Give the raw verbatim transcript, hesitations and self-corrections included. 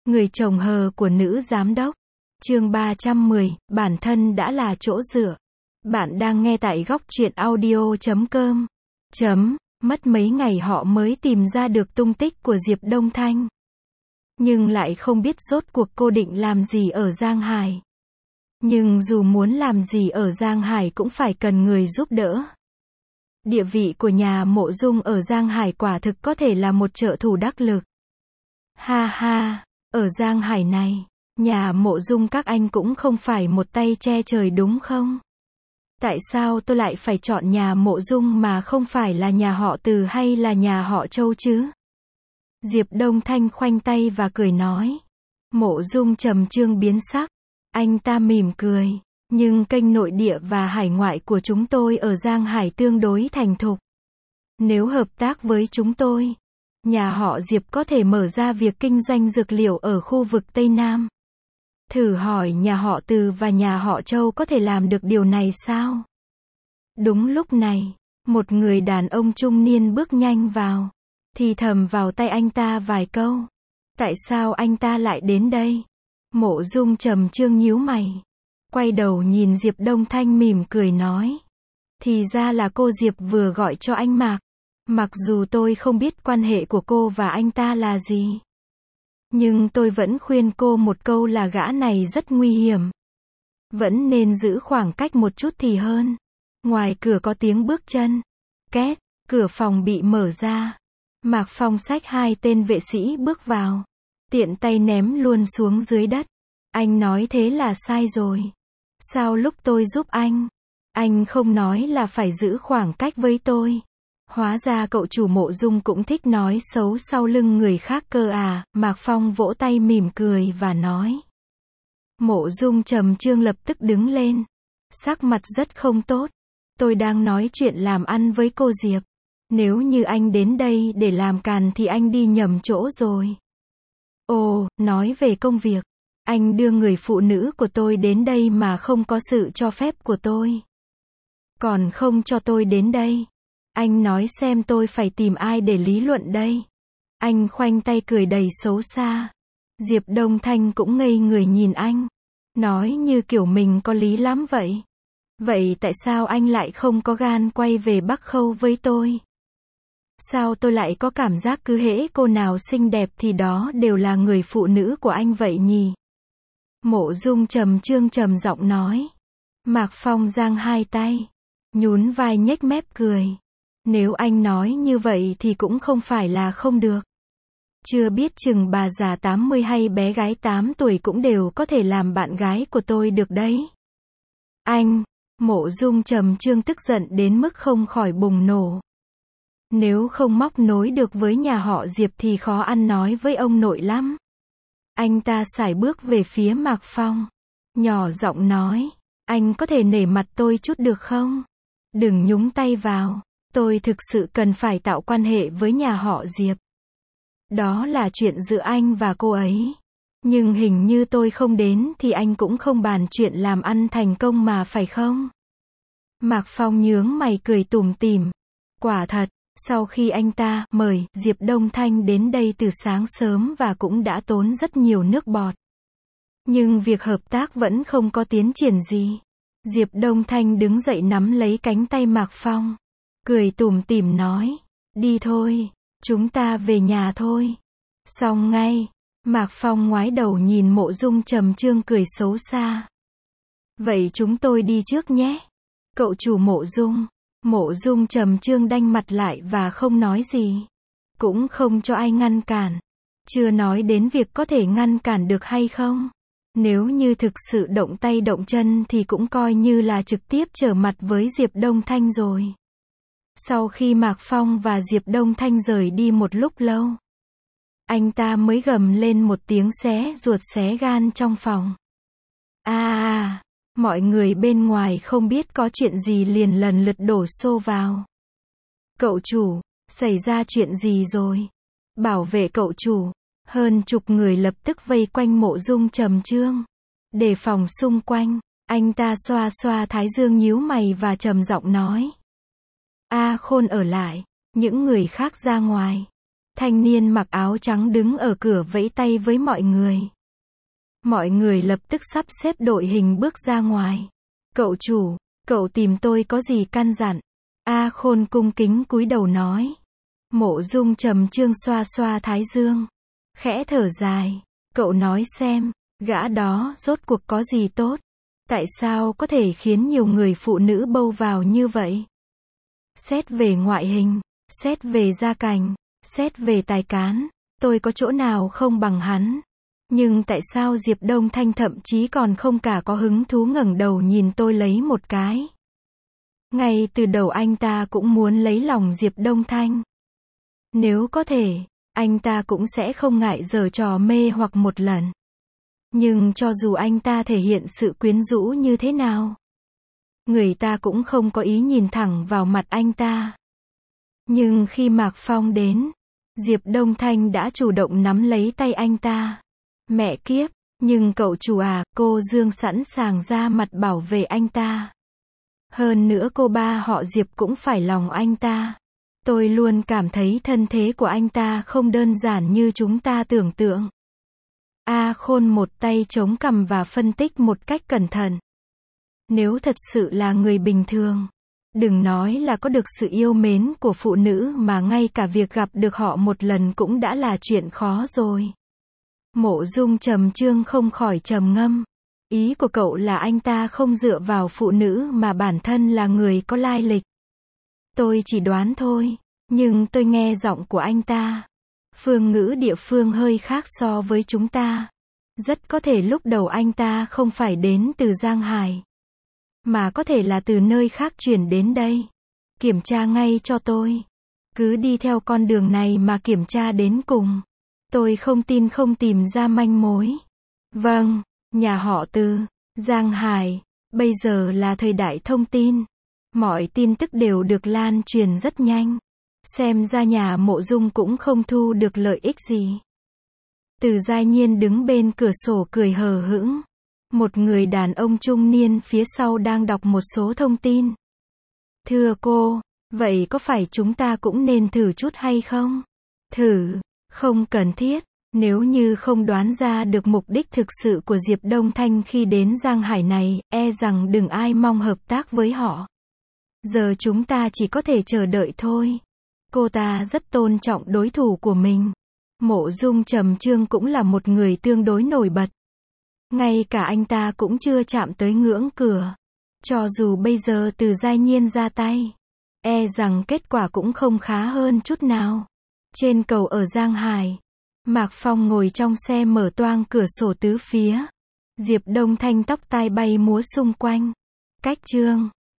Người chồng hờ của nữ giám đốc. Chương ba trăm mười, bản thân đã là chỗ dựa. Bạn đang nghe tại góc truyện audio chấm com. Chấm, mất mấy ngày họ mới tìm ra được tung tích của Diệp Đông Thanh. Nhưng lại không biết rốt cuộc cô định làm gì ở Giang Hải. Nhưng dù muốn làm gì ở Giang Hải cũng phải cần người giúp đỡ. Địa vị của nhà Mộ Dung ở Giang Hải quả thực có thể là một trợ thủ đắc lực. Ha ha, ở Giang Hải này, nhà Mộ Dung các anh cũng không phải một tay che trời đúng không? Tại sao tôi lại phải chọn nhà Mộ Dung mà không phải là nhà họ Từ hay là nhà họ Châu chứ? Diệp Đông Thanh khoanh tay và cười nói. Mộ Dung trầm trương biến sắc. Anh ta mỉm cười. Nhưng kênh nội địa và hải ngoại của chúng tôi ở Giang Hải tương đối thành thục. Nếu hợp tác với chúng tôi, nhà họ Diệp có thể mở ra việc kinh doanh dược liệu ở khu vực Tây Nam. Thử hỏi nhà họ Từ và nhà họ Châu có thể làm được điều này sao? Đúng lúc này, một người đàn ông trung niên bước nhanh vào, thì thầm vào tay anh ta vài câu. Tại sao anh ta lại đến đây? Mộ Dung trầm trương nhíu mày, quay đầu nhìn Diệp Đông Thanh mỉm cười nói. Thì ra là cô Diệp vừa gọi cho anh Mạc. Mặc dù tôi không biết quan hệ của cô và anh ta là gì, nhưng tôi vẫn khuyên cô một câu là gã này rất nguy hiểm. Vẫn nên giữ khoảng cách một chút thì hơn. Ngoài cửa có tiếng bước chân. Két, cửa phòng bị mở ra. Mạc Phong xách hai tên vệ sĩ bước vào. Tiện tay ném luôn xuống dưới đất. Anh nói thế là sai rồi. Sao lúc tôi giúp anh, anh không nói là phải giữ khoảng cách với tôi? Hóa ra cậu chủ Mộ Dung cũng thích nói xấu sau lưng người khác cơ à? Mạc Phong vỗ tay mỉm cười và nói. Mộ Dung trầm trương lập tức đứng lên. Sắc mặt rất không tốt. Tôi đang nói chuyện làm ăn với cô Diệp. Nếu như anh đến đây để làm càn thì anh đi nhầm chỗ rồi. Ồ, nói về công việc. Anh đưa người phụ nữ của tôi đến đây mà không có sự cho phép của tôi. Còn không cho tôi đến đây. Anh nói xem tôi phải tìm ai để lý luận đây? Anh khoanh tay cười đầy xấu xa. Diệp Đông Thanh cũng ngây người nhìn anh. Nói như kiểu mình có lý lắm vậy. Vậy tại sao anh lại không có gan quay về Bắc Khâu với tôi? Sao tôi lại có cảm giác cứ hễ cô nào xinh đẹp thì đó đều là người phụ nữ của anh vậy nhỉ? Mộ Dung trầm trương trầm giọng nói. Mạc Phong giang hai tay, nhún vai nhếch mép cười. Nếu anh nói như vậy thì cũng không phải là không được. Chưa biết chừng bà già tám mươi hay bé gái tám tuổi cũng đều có thể làm bạn gái của tôi được đấy. Anh, Mộ Dung trầm trương tức giận đến mức không khỏi bùng nổ. Nếu không móc nối được với nhà họ Diệp thì khó ăn nói với ông nội lắm. Anh ta sải bước về phía Mạc Phong, nhỏ giọng nói. Anh có thể nể mặt tôi chút được không? Đừng nhúng tay vào. Tôi thực sự cần phải tạo quan hệ với nhà họ Diệp. Đó là chuyện giữa anh và cô ấy. Nhưng hình như tôi không đến thì anh cũng không bàn chuyện làm ăn thành công mà phải không? Mạc Phong nhướng mày cười tủm tỉm. Quả thật, sau khi anh ta mời Diệp Đông Thanh đến đây từ sáng sớm và cũng đã tốn rất nhiều nước bọt. Nhưng việc hợp tác vẫn không có tiến triển gì. Diệp Đông Thanh đứng dậy nắm lấy cánh tay Mạc Phong, cười tủm tỉm nói. Đi thôi, chúng ta về nhà thôi. Xong ngay. Mạc Phong ngoái đầu nhìn Mộ Dung trầm trương cười xấu xa. Vậy chúng tôi đi trước nhé. Cậu chủ Mộ Dung. Mộ Dung trầm trương đanh mặt lại và không nói gì. Cũng không cho ai ngăn cản. Chưa nói đến việc có thể ngăn cản được hay không. Nếu như thực sự động tay động chân thì cũng coi như là trực tiếp trở mặt với Diệp Đông Thanh rồi. Sau khi Mạc Phong và Diệp Đông Thanh rời đi một lúc lâu, anh ta mới gầm lên một tiếng xé ruột xé gan trong phòng. À à, mọi người bên ngoài không biết có chuyện gì liền lần lượt đổ xô vào. Cậu chủ, xảy ra chuyện gì rồi? Bảo vệ cậu chủ. Hơn chục người lập tức vây quanh Mộ Dung trầm trương. Đề phòng xung quanh, anh ta xoa xoa thái dương nhíu mày và trầm giọng nói. A Khôn ở lại, những người khác ra ngoài. Thanh niên mặc áo trắng đứng ở cửa vẫy tay với mọi người. Mọi người lập tức sắp xếp đội hình bước ra ngoài. Cậu chủ, cậu tìm tôi có gì căn dặn? A Khôn cung kính cúi đầu nói. Mộ Dung Trầm Chương xoa xoa thái dương, khẽ thở dài. Cậu nói xem, gã đó rốt cuộc có gì tốt? Tại sao có thể khiến nhiều người phụ nữ bâu vào như vậy? Xét về ngoại hình, xét về gia cảnh, xét về tài cán, tôi có chỗ nào không bằng hắn. Nhưng tại sao Diệp Đông Thanh thậm chí còn không cả có hứng thú ngẩng đầu nhìn tôi lấy một cái? Ngay từ đầu anh ta cũng muốn lấy lòng Diệp Đông Thanh. Nếu có thể, anh ta cũng sẽ không ngại giở trò mê hoặc một lần. Nhưng cho dù anh ta thể hiện sự quyến rũ như thế nào, người ta cũng không có ý nhìn thẳng vào mặt anh ta. Nhưng khi Mạc Phong đến, Diệp Đông Thanh đã chủ động nắm lấy tay anh ta. Mẹ kiếp, nhưng cậu chủ à, cô Dương sẵn sàng ra mặt bảo vệ anh ta. Hơn nữa cô ba họ Diệp cũng phải lòng anh ta. Tôi luôn cảm thấy thân thế của anh ta không đơn giản như chúng ta tưởng tượng. A Khôn một tay chống cằm và phân tích một cách cẩn thận. Nếu thật sự là người bình thường, đừng nói là có được sự yêu mến của phụ nữ mà ngay cả việc gặp được họ một lần cũng đã là chuyện khó rồi. Mộ Dung Trầm Chương không khỏi trầm ngâm. Ý của cậu là anh ta không dựa vào phụ nữ mà bản thân là người có lai lịch. Tôi chỉ đoán thôi, nhưng tôi nghe giọng của anh ta. Phương ngữ địa phương hơi khác so với chúng ta. Rất có thể lúc đầu anh ta không phải đến từ Giang Hải, mà có thể là từ nơi khác chuyển đến đây. Kiểm tra ngay cho tôi. Cứ đi theo con đường này mà kiểm tra đến cùng. Tôi không tin không tìm ra manh mối. Vâng, nhà họ Từ, Giang Hải, bây giờ là thời đại thông tin. Mọi tin tức đều được lan truyền rất nhanh. Xem ra nhà Mộ Dung cũng không thu được lợi ích gì. Từ Giai Nhiên đứng bên cửa sổ cười hờ hững. Một người đàn ông trung niên phía sau đang đọc một số thông tin. Thưa cô, vậy có phải chúng ta cũng nên thử chút hay không? Thử, không cần thiết. Nếu như không đoán ra được mục đích thực sự của Diệp Đông Thanh khi đến Giang Hải này, e rằng đừng ai mong hợp tác với họ. Giờ chúng ta chỉ có thể chờ đợi thôi. Cô ta rất tôn trọng đối thủ của mình. Mộ Dung Trầm Chương cũng là một người tương đối nổi bật. Ngay cả anh ta cũng chưa chạm tới ngưỡng cửa. Cho dù bây giờ Từ Giai Nhiên ra tay, e rằng kết quả cũng không khá hơn chút nào. Trên cầu ở Giang Hải, Mạc Phong ngồi trong xe mở toang cửa sổ tứ phía. Diệp Đông Thanh tóc tai bay múa xung quanh. Cách chương